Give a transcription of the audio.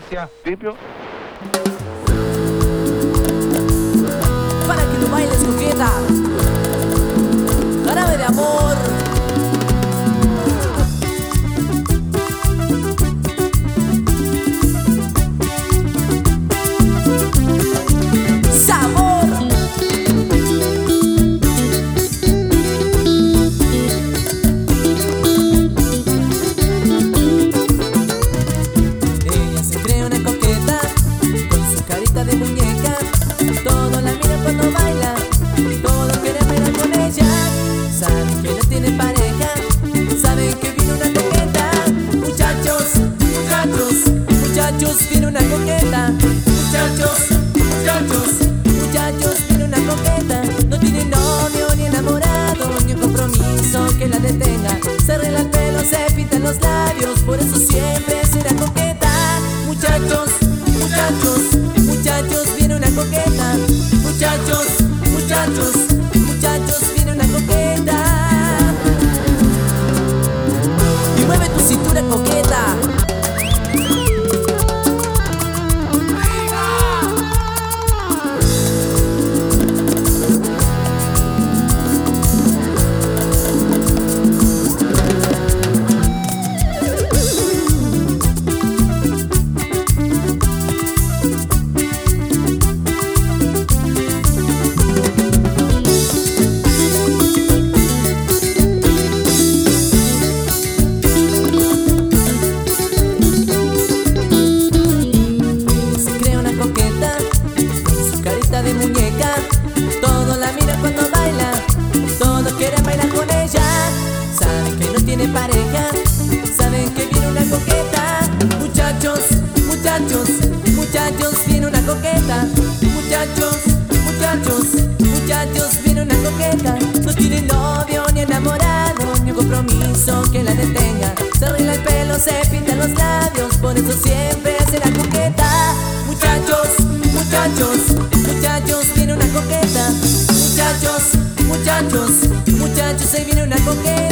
Gracias, Pipio. Para que tú bailes, coqueta. Jarabe de amor. Sabor. Ella se cree una coqueta con su carita de muñeca. Todo la mira cuando baila, todos quieren bailar con ella. Saben que no tiene pareja, saben que viene una coqueta. Muchachos, muchachos, muchachos, viene una coqueta. Muchachos, muchachos, muchachos, viene una coqueta. No tiene novio ni enamorado, ni un compromiso que la detenga. Se arregla el pelo, se pintan los labios, por eso siempre será coqueta. Muchachos, muchachos, muchachos, viene una coqueta. Muchachos, muchachos, muchachos, viene una coqueta. Y mueve tu cintura, coqueta. De muñeca, todos la miran cuando baila, todos quieren bailar con ella. Saben que no tiene pareja, saben que viene una coqueta. Muchachos, muchachos, muchachos, viene una coqueta. Muchachos, muchachos, muchachos, viene una coqueta. No tiene novio ni enamorado, ni un compromiso que la detenga. Se arregla el pelo, se pinta los labios, por eso siempre será coqueta. Muchachos, muchachos, muchachos, viene una coqueta. Muchachos, muchachos, muchachos, ahí viene una coqueta.